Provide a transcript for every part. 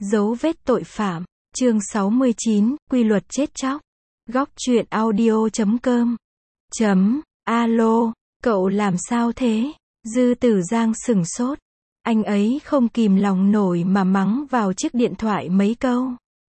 Dấu vết tội phạm. Chương 69, quy luật chết chóc. Góc truyện audio.com. Alo, cậu làm sao thế? Dư Tử Giang sửng sốt. Anh ấy không kìm lòng nổi mà mắng vào chiếc điện thoại mấy câu.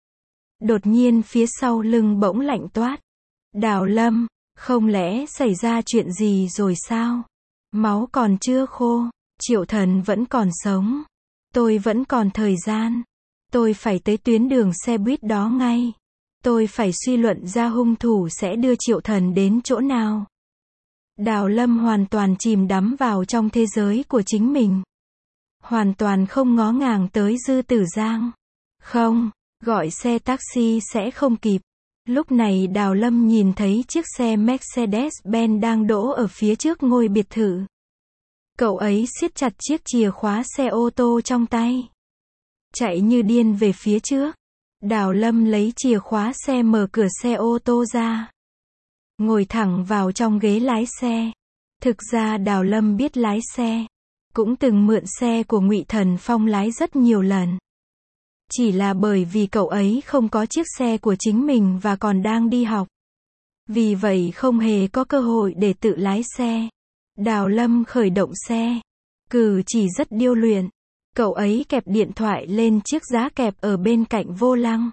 Đột nhiên phía sau lưng bỗng lạnh toát. Đào Lâm, không lẽ xảy ra chuyện gì rồi sao? Máu còn chưa khô, Triệu Thần vẫn còn sống. Tôi vẫn còn thời gian. Tôi phải tới tuyến đường xe buýt đó ngay. Tôi phải suy luận ra hung thủ sẽ đưa Triệu Thần đến chỗ nào. Đào Lâm hoàn toàn chìm đắm vào trong thế giới của chính mình. Hoàn toàn không ngó ngàng tới Dư Tử Giang. Không, gọi xe taxi sẽ không kịp. Lúc này Đào Lâm nhìn thấy chiếc xe Mercedes-Benz đang đỗ ở phía trước ngôi biệt thự. Cậu ấy siết chặt chiếc chìa khóa xe ô tô trong tay. Chạy như điên về phía trước. Đào Lâm lấy chìa khóa xe mở cửa xe ô tô ra. Ngồi thẳng vào trong ghế lái xe. Thực ra Đào Lâm biết lái xe. Cũng từng mượn xe của Ngụy Thần Phong lái rất nhiều lần. Chỉ là bởi vì cậu ấy không có chiếc xe của chính mình và còn đang đi học. Vì vậy không hề có cơ hội để tự lái xe. Đào Lâm khởi động xe. Cử chỉ rất điêu luyện. Cậu ấy kẹp điện thoại lên chiếc giá kẹp ở bên cạnh vô lăng.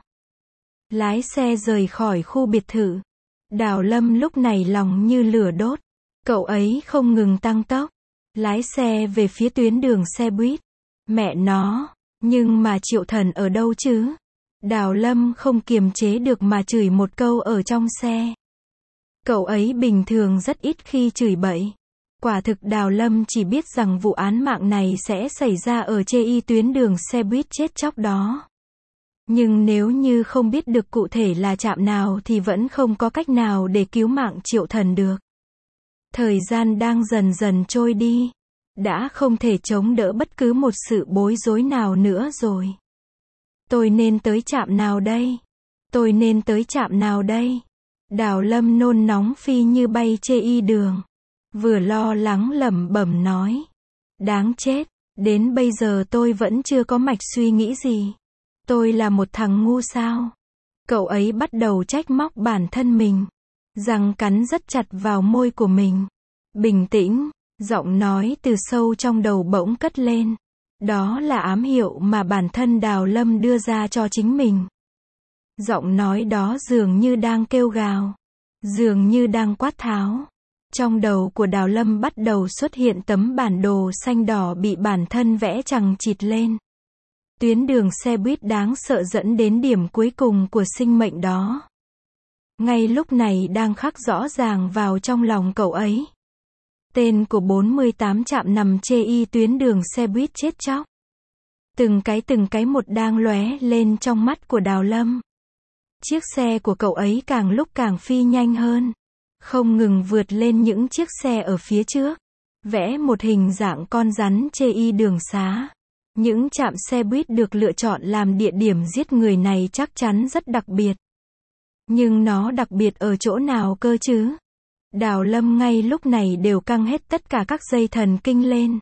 Lái xe rời khỏi khu biệt thự. Đào Lâm lúc này lòng như lửa đốt. Cậu ấy không ngừng tăng tốc. Lái xe về phía tuyến đường xe buýt. Mẹ nó, nhưng mà Triệu Thần ở đâu chứ? Đào Lâm không kiềm chế được mà chửi một câu ở trong xe. Cậu ấy bình thường rất ít khi chửi bậy. Quả thực Đào Lâm chỉ biết rằng vụ án mạng này sẽ xảy ra ở tuyến đường xe buýt chết chóc đó. Nhưng nếu như không biết được cụ thể là trạm nào thì vẫn không có cách nào để cứu mạng Triệu Thần được. Thời gian đang dần dần trôi đi. Đã không thể chống đỡ bất cứ một sự bối rối nào nữa rồi. Tôi nên tới trạm nào đây? Tôi nên tới trạm nào đây? Đào Lâm nôn nóng phi như bay đường. Vừa lo lắng lẩm bẩm nói. Đáng chết, đến bây giờ tôi vẫn chưa có mạch suy nghĩ gì. Tôi là một thằng ngu sao? Cậu ấy bắt đầu trách móc bản thân mình. Răng cắn rất chặt vào môi của mình. Bình tĩnh, giọng nói từ sâu trong đầu bỗng cất lên. Đó là ám hiệu mà bản thân Đào Lâm đưa ra cho chính mình. Giọng nói đó dường như đang kêu gào. Dường như đang quát tháo. Trong đầu của Đào Lâm bắt đầu xuất hiện tấm bản đồ xanh đỏ bị bản thân vẽ chằng chịt lên. Tuyến đường xe buýt đáng sợ dẫn đến điểm cuối cùng của sinh mệnh đó. Ngay lúc này đang khắc rõ ràng vào trong lòng cậu ấy. Tên của 48 trạm nằm tuyến đường xe buýt chết chóc. Từng cái một đang lóe lên trong mắt của Đào Lâm. Chiếc xe của cậu ấy càng lúc càng phi nhanh hơn. Không ngừng vượt lên những chiếc xe ở phía trước. Vẽ một hình dạng con rắn đường xá. Những trạm xe buýt được lựa chọn làm địa điểm giết người này chắc chắn rất đặc biệt. Nhưng nó đặc biệt ở chỗ nào cơ chứ? Đào Lâm ngay lúc này đều căng hết tất cả các dây thần kinh lên.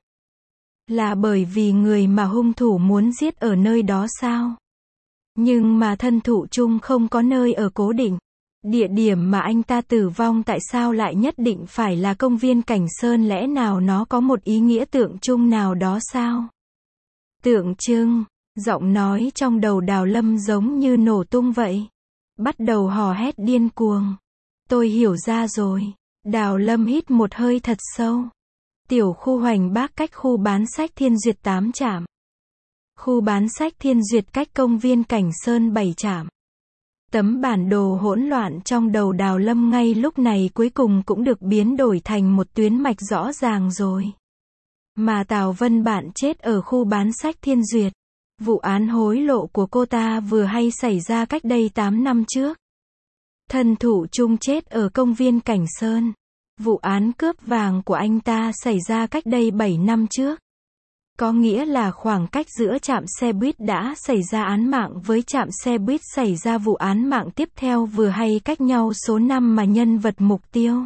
Là bởi vì người mà hung thủ muốn giết ở nơi đó sao? Nhưng mà thân thủ chung không có nơi ở cố định. Địa điểm mà anh ta tử vong tại sao lại nhất định phải là công viên Cảnh Sơn, lẽ nào nó có một ý nghĩa tượng trưng nào đó sao? Tượng trưng, giọng nói trong đầu Đào Lâm giống như nổ tung vậy. Bắt đầu hò hét điên cuồng. Tôi hiểu ra rồi. Đào Lâm hít một hơi thật sâu. Tiểu khu Hoành Bác cách khu bán sách Thiên Duyệt 8 trạm. Khu bán sách Thiên Duyệt cách công viên Cảnh Sơn 7 trạm. Tấm bản đồ hỗn loạn trong đầu Đào Lâm ngay lúc này cuối cùng cũng được biến đổi thành một tuyến mạch rõ ràng rồi. Mà Tào Vân Bạn chết ở khu bán sách Thiên Duyệt. Vụ án hối lộ của cô ta vừa hay xảy ra cách đây 8 năm trước. Thân thủ chung chết ở công viên Cảnh Sơn. Vụ án cướp vàng của anh ta xảy ra cách đây 7 năm trước. Có nghĩa là khoảng cách giữa trạm xe buýt đã xảy ra án mạng với trạm xe buýt xảy ra vụ án mạng tiếp theo vừa hay cách nhau số năm mà nhân vật mục tiêu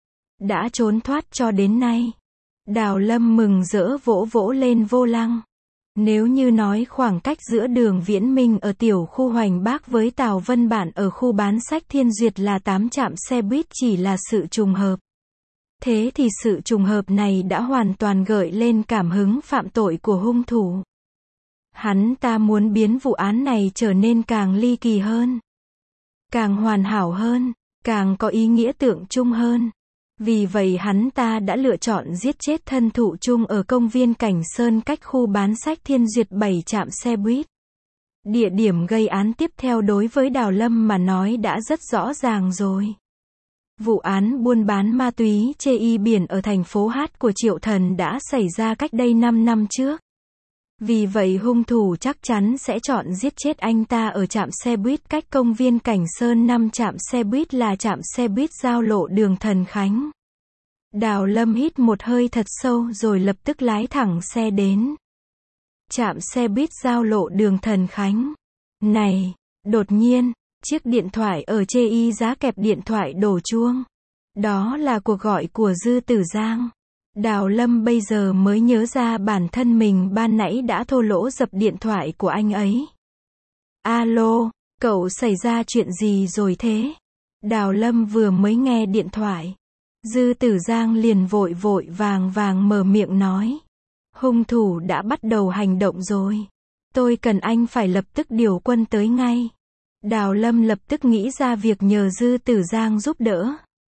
đã trốn thoát cho đến nay. Đào Lâm mừng rỡ vỗ vỗ lên vô lăng. Nếu như nói khoảng cách giữa Đường Viễn Minh ở tiểu khu Hoành Bác với Tào Vân Bản ở khu bán sách Thiên Duyệt là 8 trạm xe buýt chỉ là sự trùng hợp. Thế thì sự trùng hợp này đã hoàn toàn gợi lên cảm hứng phạm tội của hung thủ. Hắn ta muốn biến vụ án này trở nên càng ly kỳ hơn, càng hoàn hảo hơn, càng có ý nghĩa tượng trưng hơn. Vì vậy hắn ta đã lựa chọn giết chết thân thụ chung ở công viên Cảnh Sơn cách khu bán sách Thiên Duyệt 7 trạm xe buýt. Địa điểm gây án tiếp theo đối với Đào Lâm mà nói đã rất rõ ràng rồi. Vụ án buôn bán ma túy chê y biển ở thành phố Hát của Triệu Thần đã xảy ra cách đây 5 năm trước. Vì vậy hung thủ chắc chắn sẽ chọn giết chết anh ta ở trạm xe buýt cách công viên Cảnh Sơn 5 trạm xe buýt là trạm xe buýt giao lộ đường Thần Khánh. Đào Lâm hít một hơi thật sâu rồi lập tức lái thẳng xe đến trạm xe buýt giao lộ đường Thần Khánh. Này, đột nhiên, chiếc điện thoại ở chê y giá kẹp điện thoại đổ chuông. Đó là cuộc gọi của Dư Tử Giang. Đào Lâm bây giờ mới nhớ ra bản thân mình ban nãy đã thô lỗ dập điện thoại của anh ấy. Alo, cậu xảy ra chuyện gì rồi thế? Đào Lâm vừa mới nghe điện thoại. Dư Tử Giang liền vội vội vàng vàng mở miệng nói. Hung thủ đã bắt đầu hành động rồi. Tôi cần anh phải lập tức điều quân tới ngay. Đào Lâm lập tức nghĩ ra việc nhờ Dư Tử Giang giúp đỡ.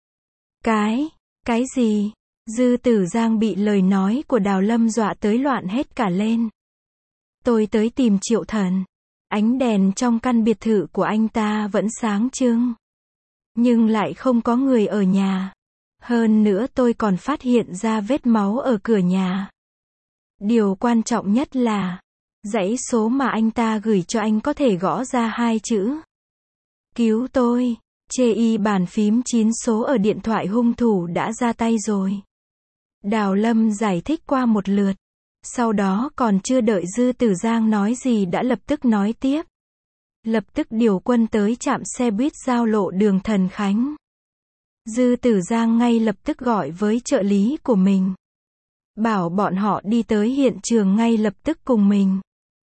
Cái gì? Dư Tử Giang bị lời nói của Đào Lâm dọa tới loạn hết cả lên. Tôi tới tìm Triệu Thần. Ánh đèn trong căn biệt thự của anh ta vẫn sáng trưng. Nhưng lại không có người ở nhà. Hơn nữa tôi còn phát hiện ra vết máu ở cửa nhà. Điều quan trọng nhất là dãy số mà anh ta gửi cho anh có thể gõ ra 2 chữ. Cứu tôi. Chê y bàn phím 9 số ở điện thoại hung thủ đã ra tay rồi. Đào Lâm giải thích qua một lượt. Sau đó còn chưa đợi Dư Tử Giang nói gì đã lập tức nói tiếp. Lập tức điều quân tới trạm xe buýt giao lộ đường Thần Khánh. Dư Tử Giang ngay lập tức gọi với trợ lý của mình. Bảo bọn họ đi tới hiện trường ngay lập tức cùng mình.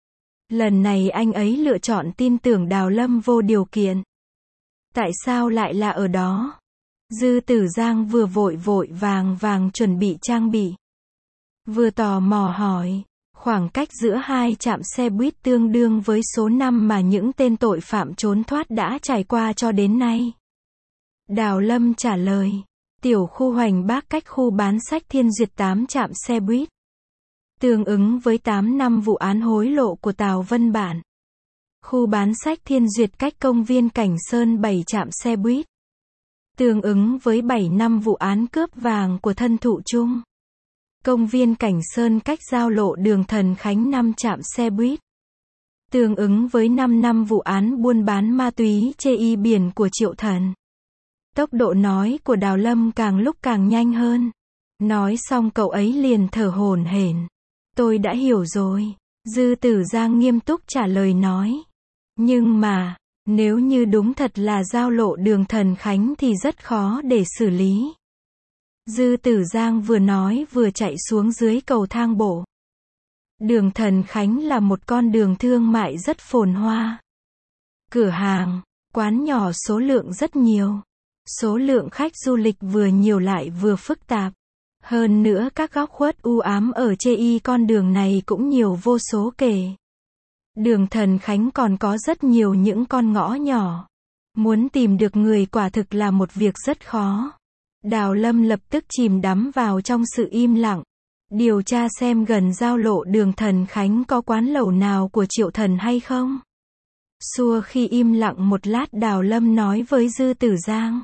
Lần này anh ấy lựa chọn tin tưởng Đào Lâm vô điều kiện. Tại sao lại là ở đó? Dư Tử Giang vừa vội vội vàng vàng chuẩn bị trang bị. Vừa tò mò hỏi. Khoảng cách giữa 2 trạm xe buýt tương đương với số năm mà những tên tội phạm trốn thoát đã trải qua cho đến nay. Đào Lâm trả lời. Tiểu khu Hoành Bác cách khu bán sách Thiên Duyệt 8 trạm xe buýt. Tương ứng với 8 năm vụ án hối lộ của Tào Vân Bản. Khu bán sách Thiên Duyệt cách công viên Cảnh Sơn 7 trạm xe buýt. Tương ứng với 7 năm vụ án cướp vàng của thân thụ chung. Công viên Cảnh Sơn cách giao lộ đường Thần Khánh 5 trạm xe buýt. Tương ứng với 5 năm vụ án buôn bán ma túy chê y biển của Triệu Thần. Tốc độ nói của Đào Lâm càng lúc càng nhanh hơn. Nói xong cậu ấy liền thở hổn hển. Tôi đã hiểu rồi. Dư Tử Giang nghiêm túc trả lời nói. Nhưng mà, nếu như đúng thật là giao lộ đường Thần Khánh thì rất khó để xử lý. Dư Tử Giang vừa nói vừa chạy xuống dưới cầu thang bộ. Đường Thần Khánh là một con đường thương mại rất phồn hoa. Cửa hàng, quán nhỏ số lượng rất nhiều. Số lượng khách du lịch vừa nhiều lại vừa phức tạp. Hơn nữa các góc khuất u ám ở chê y con đường này cũng nhiều vô số kể. Đường Thần Khánh còn có rất nhiều những con ngõ nhỏ. Muốn tìm được người quả thực là một việc rất khó. Đào Lâm lập tức chìm đắm vào trong sự im lặng. Điều tra xem gần giao lộ đường Thần Khánh có quán lẩu nào của Triệu Thần hay không. Xua khi im lặng một lát Đào Lâm nói với Dư Tử Giang.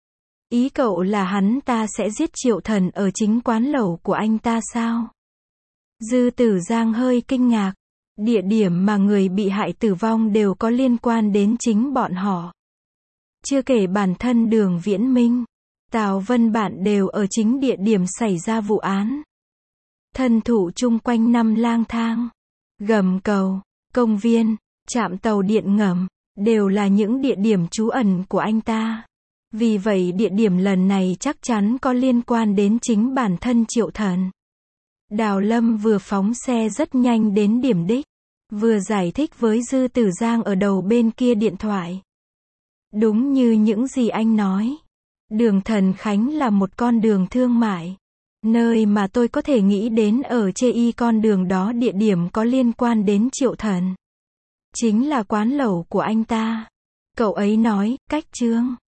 Ý cậu là hắn ta sẽ giết Triệu Thần ở chính quán lẩu của anh ta sao? Dư Tử Giang hơi kinh ngạc. Địa điểm mà người bị hại tử vong đều có liên quan đến chính bọn họ. Chưa kể bản thân Đường Viễn Minh, Tào Vân Bản đều ở chính địa điểm xảy ra vụ án. Thân thụ chung quanh năm lang thang, gầm cầu, công viên, trạm tàu điện ngầm, đều là những địa điểm trú ẩn của anh ta. Vì vậy địa điểm lần này chắc chắn có liên quan đến chính bản thân Triệu Thần. Đào Lâm vừa phóng xe rất nhanh đến điểm đích, vừa giải thích với Dư Tử Giang ở đầu bên kia điện thoại. Đúng như những gì anh nói. Đường Thần Khánh là một con đường thương mại. Nơi mà tôi có thể nghĩ đến ở chê y con đường đó địa điểm có liên quan đến Triệu Thần. Chính là quán lẩu của anh ta. Cậu ấy nói, cách Trương